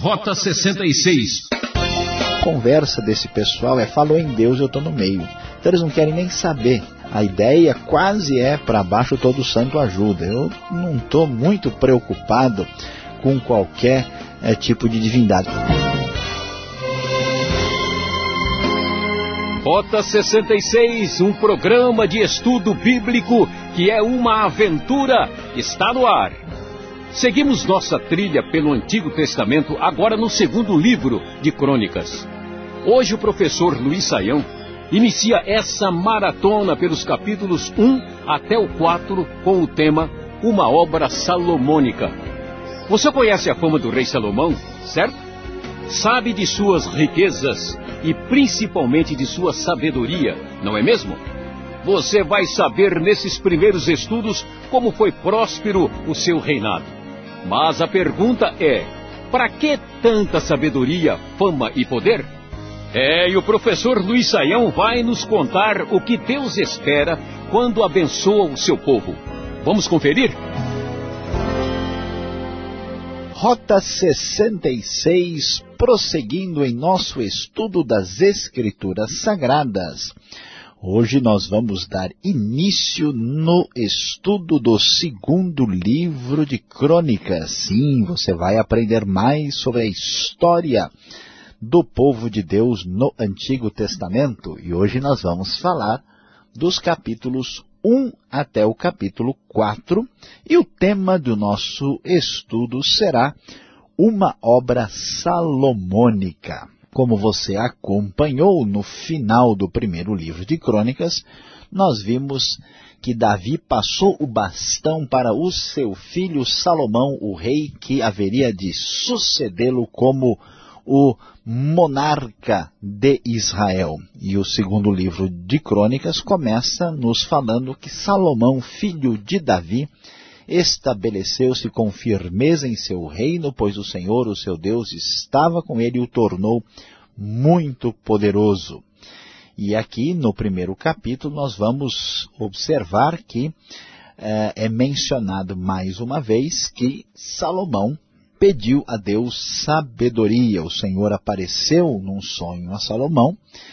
Rota 66. A conversa desse pessoal falou em Deus, eu estou no meio. Então eles não querem nem saber. A ideia quase para baixo todo santo ajuda. Eu não estou muito preocupado com qualquer tipo de divindade. Rota 66, um programa de estudo bíblico que é uma aventura, está no ar. Seguimos nossa trilha pelo Antigo Testamento, agora no segundo livro de Crônicas. Hoje o professor Luiz Saião inicia essa maratona pelos capítulos 1 até o 4 com o tema Uma Obra Salomônica. Você conhece a fama do rei Salomão, certo? Sabe de suas riquezas e principalmente de sua sabedoria, não é mesmo? Você vai saber nesses primeiros estudos como foi próspero o seu reinado. Mas a pergunta é, para que tanta sabedoria, fama e poder? E o professor Luiz Saião vai nos contar o que Deus espera quando abençoa o seu povo. Vamos conferir? Rota 66, prosseguindo em nosso estudo das Escrituras Sagradas. Hoje nós vamos dar início no estudo do segundo livro de Crônicas. Sim, você vai aprender mais sobre a história do povo de Deus no Antigo Testamento. E hoje nós vamos falar dos capítulos 1 até o capítulo 4. E o tema do nosso estudo será uma obra salomônica. Como você acompanhou no final do primeiro livro de Crônicas, nós vimos que Davi passou o bastão para o seu filho Salomão, o rei que haveria de sucedê-lo como o monarca de Israel. E o segundo livro de Crônicas começa nos falando que Salomão, filho de Davi, estabeleceu-se com firmeza em seu reino, pois o Senhor, o seu Deus, estava com ele e o tornou muito poderoso. E aqui no primeiro capítulo nós vamos observar que é mencionado mais uma vez que Salomão pediu a Deus sabedoria. O Senhor apareceu num sonho a Salomão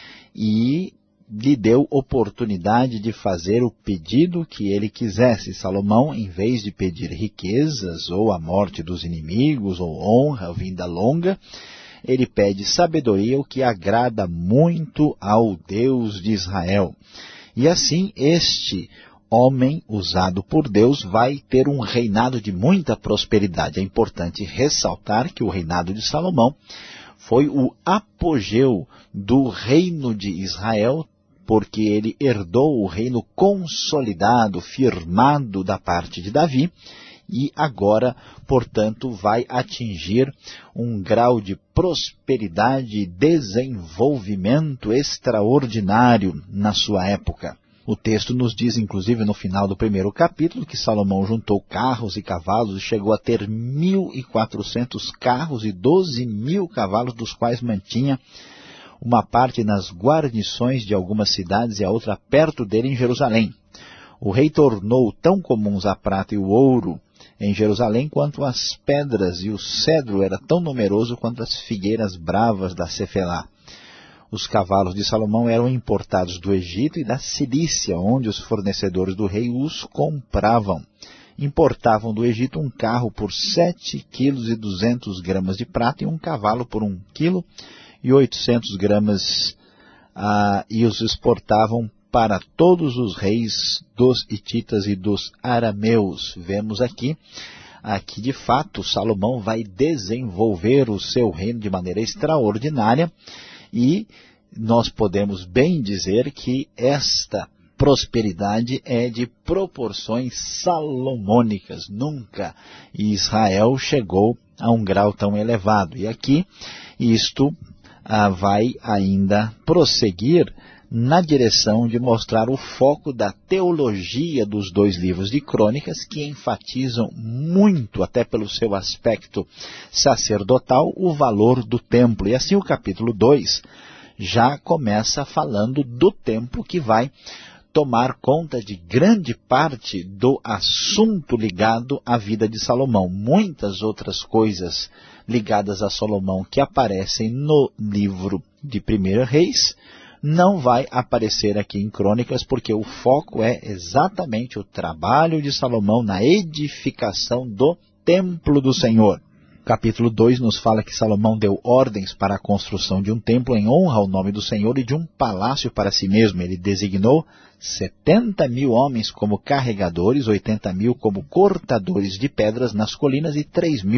e lhe deu oportunidade de fazer o pedido que ele quisesse. Salomão, em vez de pedir riquezas, ou a morte dos inimigos, ou honra, vida longa, ele pede sabedoria, o que agrada muito ao Deus de Israel. E assim, este homem usado por Deus vai ter um reinado de muita prosperidade. É importante ressaltar que o reinado de Salomão foi o apogeu do reino de Israel, porque ele herdou o reino consolidado, firmado da parte de Davi, e agora, portanto, vai atingir um grau de prosperidade e desenvolvimento extraordinário na sua época. O texto nos diz, inclusive, no final do primeiro capítulo, que Salomão juntou carros e cavalos e chegou a ter 1.400 carros e 12.000 cavalos, dos quais mantinha uma parte nas guarnições de algumas cidades e a outra perto dele em Jerusalém. O rei tornou tão comuns a prata e o ouro em Jerusalém quanto as pedras, e o cedro era tão numeroso quanto as figueiras bravas da Cefelá. Os cavalos de Salomão eram importados do Egito e da Cilícia, onde os fornecedores do rei os compravam. Importavam do Egito um carro por 7,2 kg de prata e um cavalo por 1,8 kg, e os exportavam para todos os reis dos hititas e dos arameus. Vemos aqui de fato Salomão vai desenvolver o seu reino de maneira extraordinária, e nós podemos bem dizer que esta prosperidade é de proporções salomônicas. Nunca Israel chegou a um grau tão elevado. E aqui isto vai ainda prosseguir na direção de mostrar o foco da teologia dos dois livros de Crônicas, que enfatizam muito, até pelo seu aspecto sacerdotal, o valor do templo. E assim o capítulo 2 já começa falando do templo que vai tomar conta de grande parte do assunto ligado à vida de Salomão. Muitas outras coisas ligadas a Salomão que aparecem no livro de 1 Reis não vai aparecer aqui em Crônicas, porque o foco é exatamente o trabalho de Salomão na edificação do templo do Senhor. Capítulo 2 nos fala que Salomão deu ordens para a construção de um templo em honra ao nome do Senhor e de um palácio para si mesmo. Ele designou 70.000 homens como carregadores, 80.000 como cortadores de pedras nas colinas e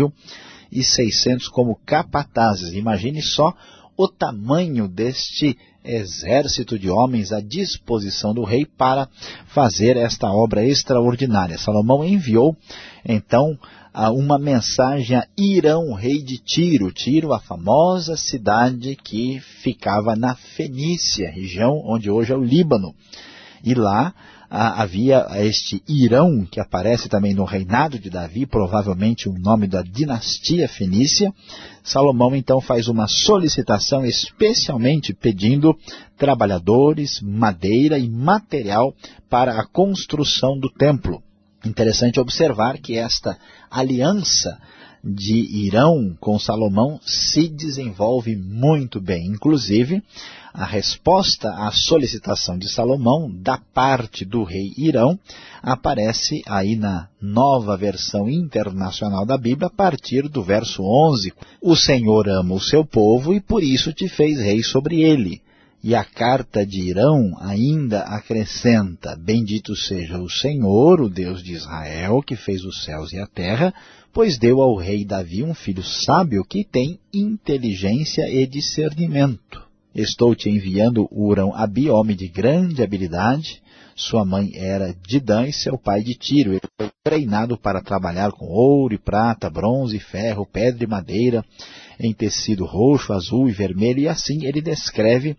3.600 como capatazes. Imagine só o tamanho deste exército de homens à disposição do rei para fazer esta obra extraordinária. Salomão enviou, então, uma mensagem a Hirão, rei de Tiro. Tiro, a famosa cidade que ficava na Fenícia, região onde hoje é o Líbano. E lá havia este Hirão, que aparece também no reinado de Davi, provavelmente o nome da dinastia fenícia. Salomão então faz uma solicitação especialmente pedindo trabalhadores, madeira e material para a construção do templo. Interessante observar que esta aliança de Hirão com Salomão se desenvolve muito bem. Inclusive, a resposta à solicitação de Salomão da parte do rei Hirão aparece aí na nova versão internacional da Bíblia, a partir do verso 11. O Senhor ama o seu povo e por isso te fez rei sobre ele. E a carta de Hirão ainda acrescenta: bendito seja o Senhor, o Deus de Israel, que fez os céus e a terra, pois deu ao rei Davi um filho sábio que tem inteligência e discernimento. Estou te enviando Hurão-Abi, homem de grande habilidade. Sua mãe era Didã e seu pai de Tiro. Ele foi treinado para trabalhar com ouro e prata, bronze e ferro, pedra e madeira, em tecido roxo, azul e vermelho. E assim ele descreve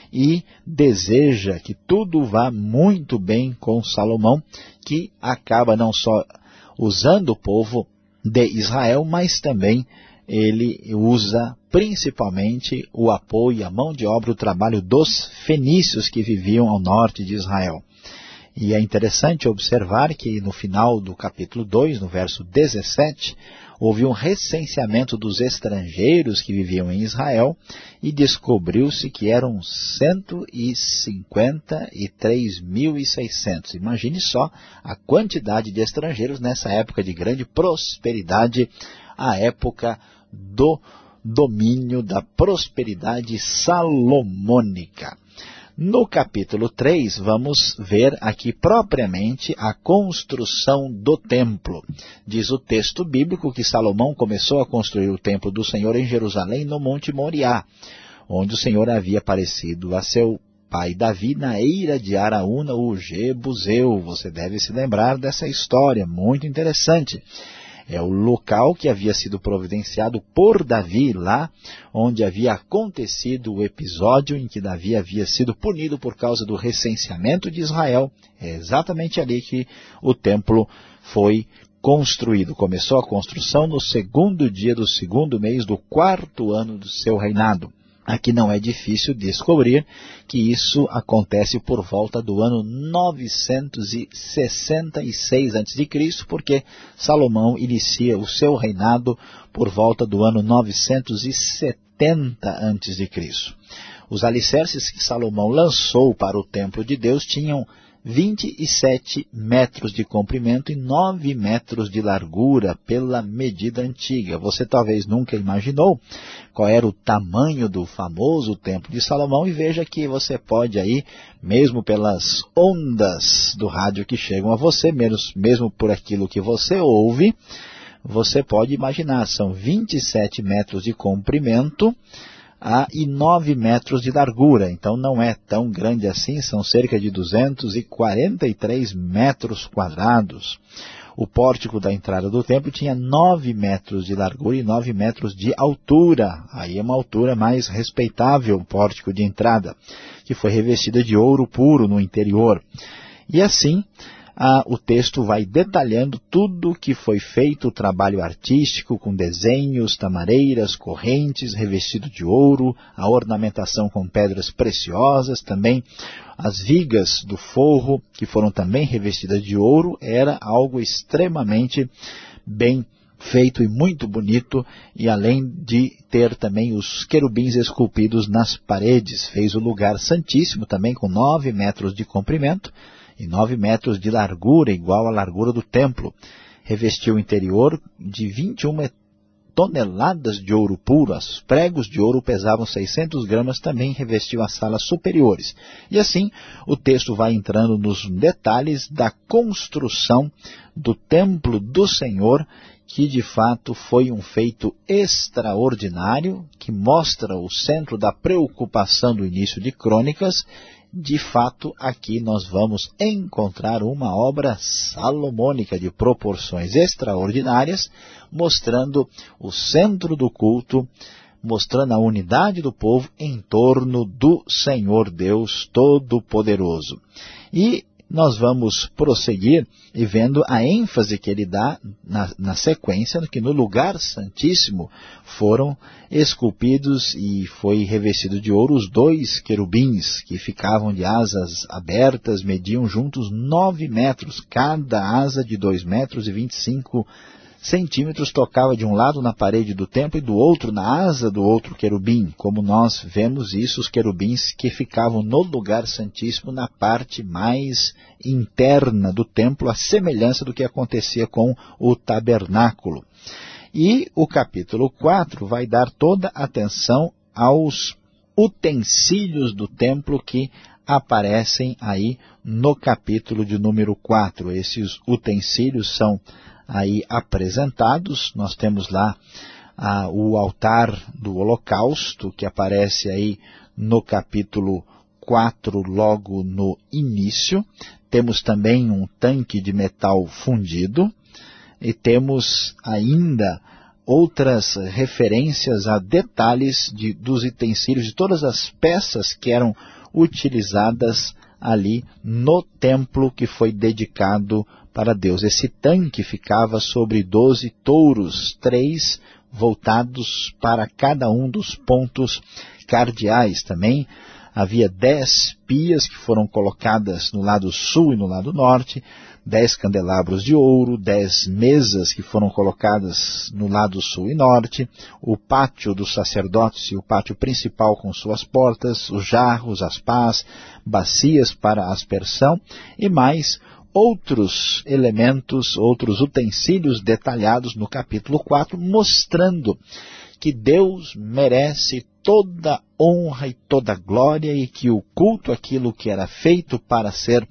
e deseja que tudo vá muito bem com Salomão, que acaba não só usando o povo de Israel, mas também ele usa principalmente o apoio, a mão de obra, o trabalho dos fenícios que viviam ao norte de Israel. E é interessante observar que no final do capítulo 2, no verso 17, houve um recenseamento dos estrangeiros que viviam em Israel e descobriu-se que eram 153.600. Imagine só a quantidade de estrangeiros nessa época de grande prosperidade, a época do domínio da prosperidade salomônica. No capítulo 3, vamos ver aqui propriamente a construção do templo. Diz o texto bíblico que Salomão começou a construir o templo do Senhor em Jerusalém, no Monte Moriá, onde o Senhor havia aparecido a seu pai Davi na eira de Araúna, o Jebuseu. Você deve se lembrar dessa história, muito interessante. É o local que havia sido providenciado por Davi, lá onde havia acontecido o episódio em que Davi havia sido punido por causa do recenseamento de Israel. É exatamente ali que o templo foi construído. Começou a construção no 2º dia do 2º mês do 4º ano do seu reinado. Aqui não é difícil descobrir que isso acontece por volta do ano 966 a.C., porque Salomão inicia o seu reinado por volta do ano 970 a.C. Os alicerces que Salomão lançou para o templo de Deus tinham 27 metros de comprimento e 9 metros de largura pela medida antiga. Você talvez nunca imaginou qual era o tamanho do famoso templo de Salomão e veja que você pode aí, mesmo pelas ondas do rádio que chegam a você, mesmo por aquilo que você ouve, você pode imaginar, são 27 metros de comprimento e 9 metros de largura, então não é tão grande assim, são cerca de 243 metros quadrados. O pórtico da entrada do templo tinha 9 metros de largura e 9 metros de altura, aí é uma altura mais respeitável, o pórtico de entrada, que foi revestida de ouro puro no interior. E assim, o texto vai detalhando tudo que foi feito, o trabalho artístico com desenhos, tamareiras, correntes, revestido de ouro, a ornamentação com pedras preciosas, também as vigas do forro, que foram também revestidas de ouro, era algo extremamente bem feito e muito bonito, e além de ter também os querubins esculpidos nas paredes, fez o lugar santíssimo também com 9 metros de comprimento e 9 metros de largura, igual à largura do templo. Revestiu o interior de 21 toneladas de ouro puro, os pregos de ouro pesavam 600 gramas, também revestiu as salas superiores. E assim, o texto vai entrando nos detalhes da construção do templo do Senhor, que de fato foi um feito extraordinário, que mostra o centro da preocupação do início de Crônicas. De fato, aqui nós vamos encontrar uma obra salomônica de proporções extraordinárias, mostrando o centro do culto, mostrando a unidade do povo em torno do Senhor Deus Todo-Poderoso. E nós vamos prosseguir e vendo a ênfase que ele dá na sequência, que no lugar santíssimo foram esculpidos e foi revestido de ouro os 2 querubins, que ficavam de asas abertas, mediam juntos 9 metros, cada asa de 2 metros e 25 centímetros, tocava de um lado na parede do templo e do outro na asa do outro querubim. Como nós vemos isso, os querubins que ficavam no lugar santíssimo, na parte mais interna do templo, a semelhança do que acontecia com o tabernáculo. E o capítulo 4 vai dar toda a atenção aos utensílios do templo que aparecem aí no capítulo de número 4. Esses utensílios são aí apresentados. Nós temos lá o altar do holocausto, que aparece aí no capítulo 4, logo no início. Temos também um tanque de metal fundido, e temos ainda outras referências a detalhes dos utensílios, de todas as peças que eram utilizadas ali no templo que foi dedicado para Deus. Esse tanque ficava sobre 12 touros, 3 voltados para cada um dos pontos cardeais. Também havia 10 pias que foram colocadas no lado sul e no lado norte, 10 candelabros de ouro, 10 mesas que foram colocadas no lado sul e norte, o pátio dos sacerdotes e o pátio principal com suas portas, os jarros, as pás, bacias para aspersão e mais outros elementos, outros utensílios detalhados no capítulo 4, mostrando que Deus merece toda honra e toda glória e que o culto, aquilo que era feito para ser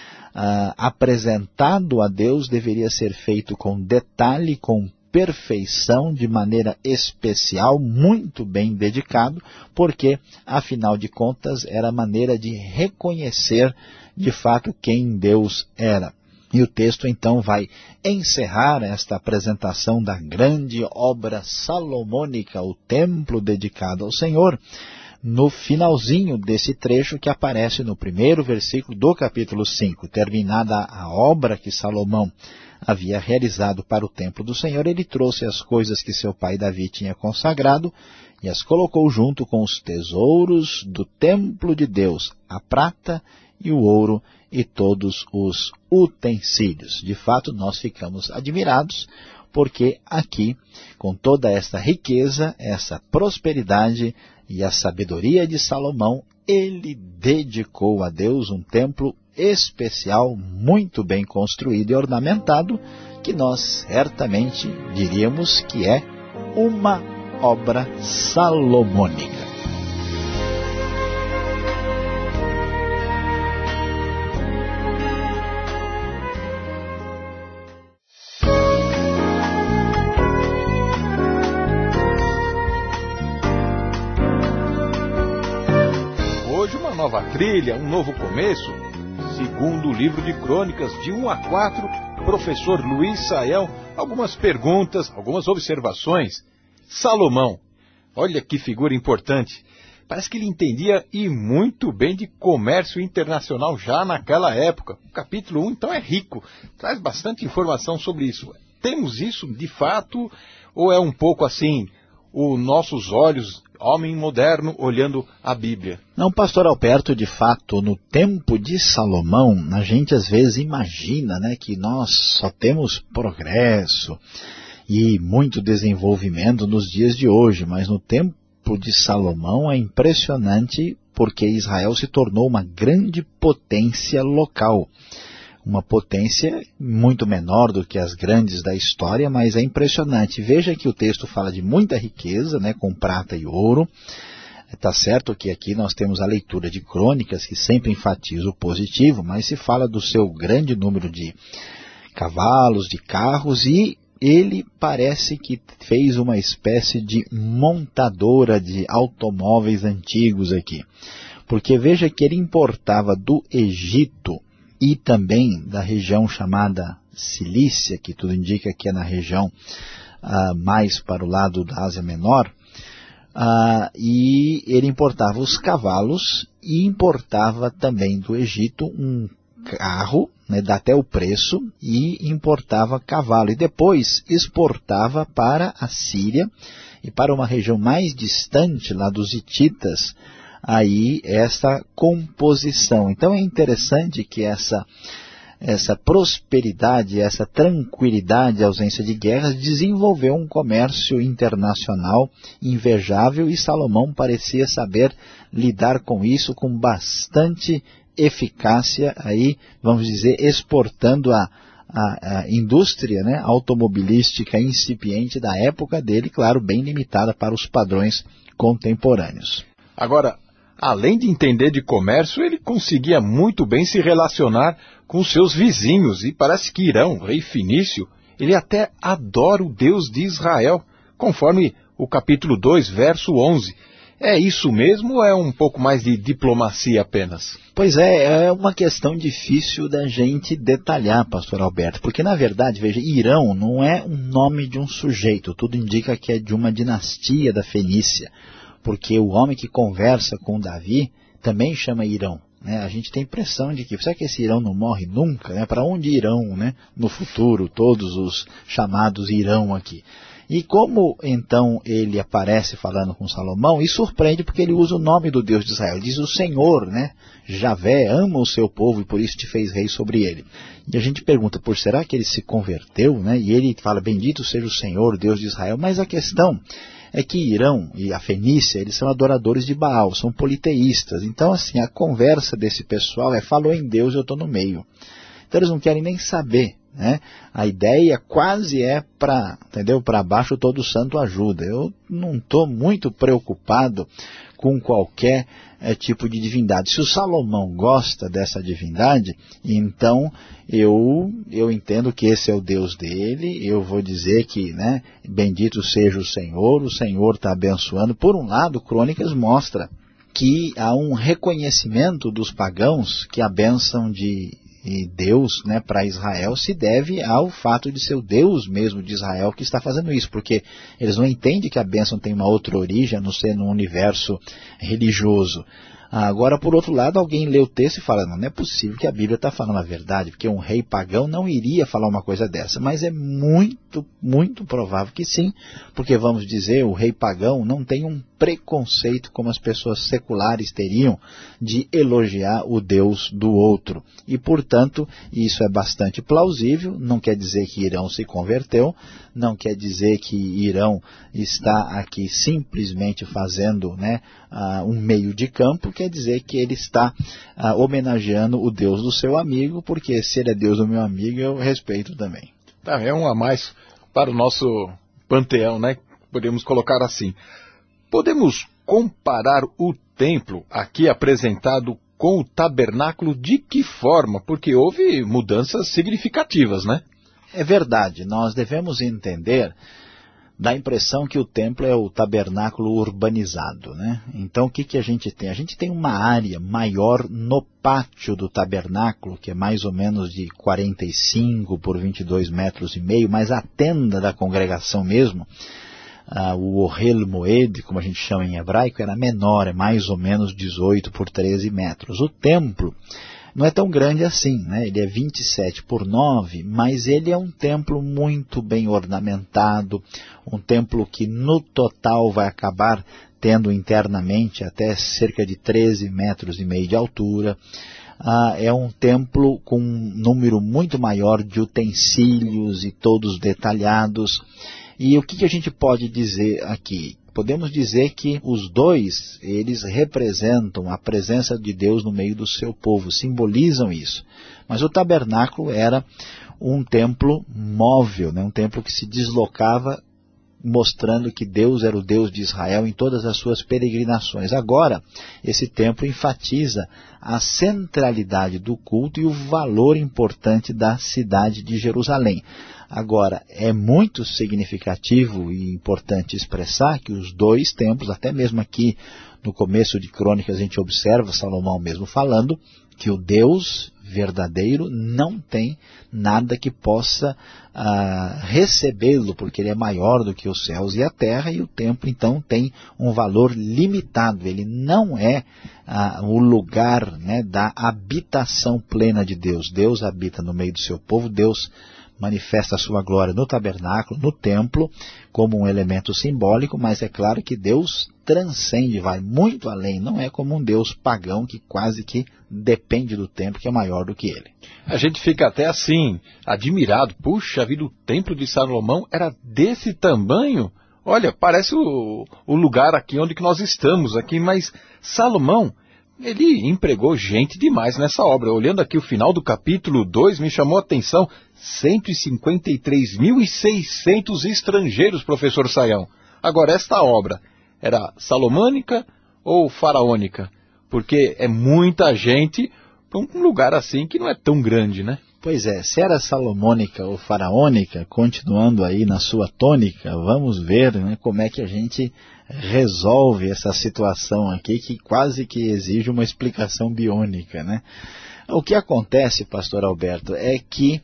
apresentado a Deus, deveria ser feito com detalhe, com perfeição, de maneira especial, muito bem dedicado, porque, afinal de contas, era a maneira de reconhecer de fato quem Deus era. E o texto então vai encerrar esta apresentação da grande obra salomônica, o templo dedicado ao Senhor, no finalzinho desse trecho que aparece no primeiro versículo do capítulo 5. Terminada a obra que Salomão havia realizado para o templo do Senhor, ele trouxe as coisas que seu pai Davi tinha consagrado e as colocou junto com os tesouros do templo de Deus, a prata e o ouro e todos os utensílios. De fato, nós ficamos admirados, porque aqui, com toda esta riqueza, essa prosperidade e a sabedoria de Salomão, ele dedicou a Deus um templo especial, muito bem construído e ornamentado, que nós certamente diríamos que é uma obra salomônica. Nova trilha, um novo começo. Segundo o livro de Crônicas, de 1 a 4, professor Luiz Saião, algumas perguntas, algumas observações. Salomão, olha que figura importante. Parece que ele entendia e muito bem de comércio internacional já naquela época. O capítulo 1, então, é rico, traz bastante informação sobre isso. Temos isso de fato, ou é um pouco assim, os nossos olhos, homem moderno, olhando a Bíblia? Não, pastor Alberto, de fato, no tempo de Salomão, a gente às vezes imagina, né, que nós só temos progresso e muito desenvolvimento nos dias de hoje, mas no tempo de Salomão é impressionante porque Israel se tornou uma grande potência local. Uma potência muito menor do que as grandes da história, mas é impressionante. Veja que o texto fala de muita riqueza, né, com prata e ouro. Está certo que aqui nós temos a leitura de crônicas que sempre enfatiza o positivo, mas se fala do seu grande número de cavalos, de carros, e ele parece que fez uma espécie de montadora de automóveis antigos aqui. Porque veja que ele importava do Egito e também da região chamada Cilícia, que tudo indica que é na região mais para o lado da Ásia Menor, e ele importava os cavalos e importava também do Egito um carro, né, dá até o preço, e importava cavalo, e depois exportava para a Síria e para uma região mais distante, lá dos hititas, aí essa composição. Então é interessante que essa prosperidade, essa tranquilidade, ausência de guerras, desenvolveu um comércio internacional invejável, e Salomão parecia saber lidar com isso com bastante eficácia, aí, vamos dizer, exportando a indústria, né, automobilística incipiente da época dele, claro, bem limitada para os padrões contemporâneos. Agora, além de entender de comércio, ele conseguia muito bem se relacionar com seus vizinhos, e parece que Irão, rei Finício, ele até adora o Deus de Israel, conforme o capítulo 2, verso 11. É isso mesmo ou é um pouco mais de diplomacia apenas? Pois é uma questão difícil da gente detalhar, pastor Alberto, porque na verdade, veja, Irão não é um nome de um sujeito, tudo indica que é de uma dinastia da Fenícia, porque o homem que conversa com Davi também chama Irão, né? A gente tem a impressão de que, será que esse Irão não morre nunca, né? Para onde irão, né, no futuro todos os chamados Irão aqui? E como então ele aparece falando com Salomão, e surpreende porque ele usa o nome do Deus de Israel. Ele diz: o Senhor, né, Javé, ama o seu povo e por isso te fez rei sobre ele. E a gente pergunta, será que ele se converteu, né? E ele fala: bendito seja o Senhor, Deus de Israel. Mas a questão é que Irão e a Fenícia, eles são adoradores de Baal, são politeístas. Então, assim, a conversa desse pessoal falou em Deus, eu estou no meio. Então eles não querem nem saber, né? A ideia quase é para baixo todo santo ajuda. Eu não estou muito preocupado com qualquer tipo de divindade. Se o Salomão gosta dessa divindade, então eu entendo que esse é o Deus dele, eu vou dizer que, né, bendito seja o Senhor está abençoando. Por um lado, Crônicas mostra que há um reconhecimento dos pagãos que a bênção de Deus, né, para Israel se deve ao fato de ser o Deus mesmo de Israel que está fazendo isso, porque eles não entendem que a bênção tem uma outra origem, a não ser no universo religioso. Agora, por outro lado, alguém lê o texto e fala: não é possível que a Bíblia está falando a verdade, porque um rei pagão não iria falar uma coisa dessa. Mas é muito, muito provável que sim, porque vamos dizer, o rei pagão não tem um preconceito como as pessoas seculares teriam de elogiar o Deus do outro. E, portanto, isso é bastante plausível. Não quer dizer que Irão se converteu, não quer dizer que Irão está aqui simplesmente fazendo, né, um meio de campo, quer dizer que ele está homenageando o Deus do seu amigo, porque se ele é Deus do meu amigo, eu respeito também. Tá, é um a mais para o nosso panteão, né? Podemos colocar assim. Podemos comparar o templo aqui apresentado com o tabernáculo de que forma? Porque houve mudanças significativas, né? É verdade, nós devemos entender, dá a impressão que o templo é o tabernáculo urbanizado, né? Então o que a gente tem? A gente tem uma área maior no pátio do tabernáculo, que é mais ou menos de 45 por 22 metros e meio, mas a tenda da congregação mesmo, o Ohel Moed, como a gente chama em hebraico, era menor, é mais ou menos 18 por 13 metros. O templo não é tão grande assim, né? Ele é 27 por 9, mas ele é um templo muito bem ornamentado, um templo que no total vai acabar tendo internamente até cerca de 13 metros e meio de altura. É um templo com um número muito maior de utensílios e todos detalhados. E o que a gente pode dizer aqui? Podemos dizer que os dois, eles representam a presença de Deus no meio do seu povo, simbolizam isso. Mas o tabernáculo era um templo móvel, né? Um templo que se deslocava, mostrando que Deus era o Deus de Israel em todas as suas peregrinações. Agora, esse templo enfatiza a centralidade do culto e o valor importante da cidade de Jerusalém. Agora, é muito significativo e importante expressar que os dois templos, até mesmo aqui no começo de Crônicas a gente observa Salomão mesmo falando, que o Deus verdadeiro não tem nada que possa recebê-lo, porque ele é maior do que os céus e a terra, e o templo então tem um valor limitado, ele não é o lugar, né, da habitação plena de Deus. Deus habita no meio do seu povo, Deus manifesta a sua glória no tabernáculo, no templo, como um elemento simbólico, mas é claro que Deus transcende, vai muito além, não é como um Deus pagão que quase que depende do templo, que é maior do que ele. A gente fica até assim, admirado, puxa vida, o templo de Salomão era desse tamanho? Olha, parece o lugar aqui onde que nós estamos, aqui, mas Salomão, ele empregou gente demais nessa obra. Olhando aqui o final do capítulo 2, me chamou a atenção, 153.600 estrangeiros, professor Sayão. Agora, esta obra era salomônica ou faraônica? Porque é muita gente para um lugar assim que não é tão grande, né? Pois é, se era salomônica ou faraônica, continuando aí na sua tônica, vamos ver, né, como é que a gente resolve essa situação aqui que quase que exige uma explicação biônica, né? O que acontece, pastor Alberto, é que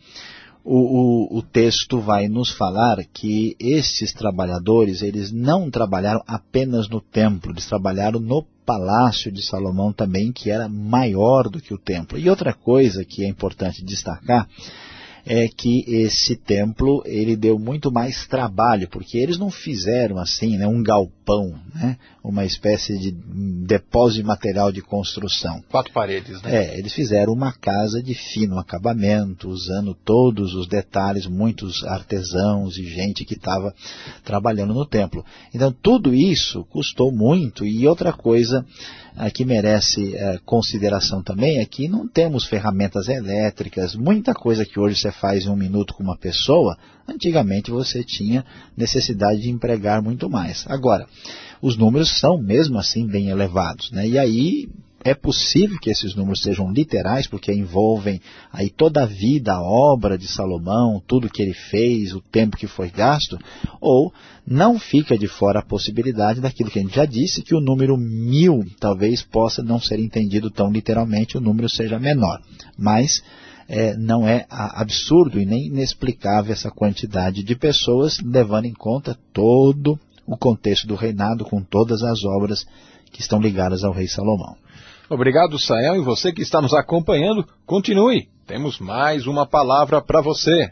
o texto vai nos falar que estes trabalhadores, eles não trabalharam apenas no templo, eles trabalharam no palácio de Salomão também, que era maior do que o templo. E outra coisa que é importante destacar é que esse templo, ele deu muito mais trabalho, porque eles não fizeram assim, né, um galpão, né, uma espécie de depósito de material de construção. 4 paredes, né? Eles fizeram uma casa de fino acabamento, usando todos os detalhes, muitos artesãos e gente que estava trabalhando no templo. Então tudo isso custou muito. E outra coisa que merece consideração também é que não temos ferramentas elétricas, muita coisa que hoje você faz em 1 minuto com uma pessoa, antigamente você tinha necessidade de empregar muito mais. Agora, os números são mesmo assim bem elevados, né? E aí é possível que esses números sejam literais, porque envolvem aí toda a vida, a obra de Salomão, tudo que ele fez, o tempo que foi gasto, ou não fica de fora a possibilidade daquilo que a gente já disse, que o número 1000 talvez possa não ser entendido tão literalmente, o número seja menor. Mas não é absurdo e nem inexplicável essa quantidade de pessoas, levando em conta todo o contexto do reinado, com todas as obras que estão ligadas ao rei Salomão. Obrigado, Sayão, e você que está nos acompanhando, continue. Temos mais uma palavra para você.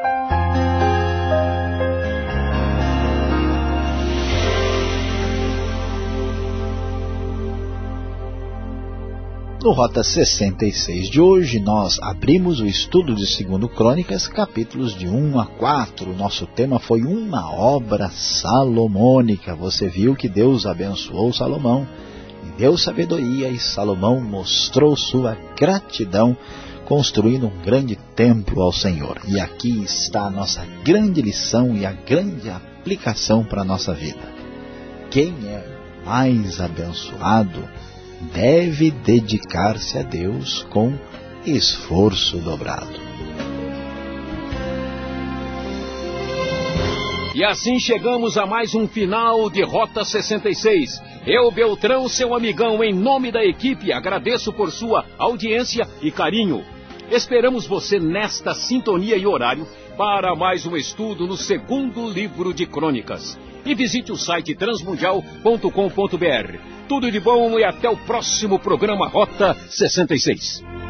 No Rota 66 de hoje, nós abrimos o estudo de 2 Crônicas, capítulos de 1 a 4. O nosso tema foi uma obra salomônica. Você viu que Deus abençoou Salomão, e deu sabedoria, e Salomão mostrou sua gratidão, construindo um grande templo ao Senhor. E aqui está a nossa grande lição e a grande aplicação para a nossa vida. Quem é mais abençoado deve dedicar-se a Deus com esforço dobrado. E assim chegamos a mais um final de Rota 66. Eu, Beltrão, seu amigão, em nome da equipe, agradeço por sua audiência e carinho. Esperamos você nesta sintonia e horário para mais um estudo no segundo livro de Crônicas. E visite o site transmundial.com.br. Tudo de bom e até o próximo programa Rota 66.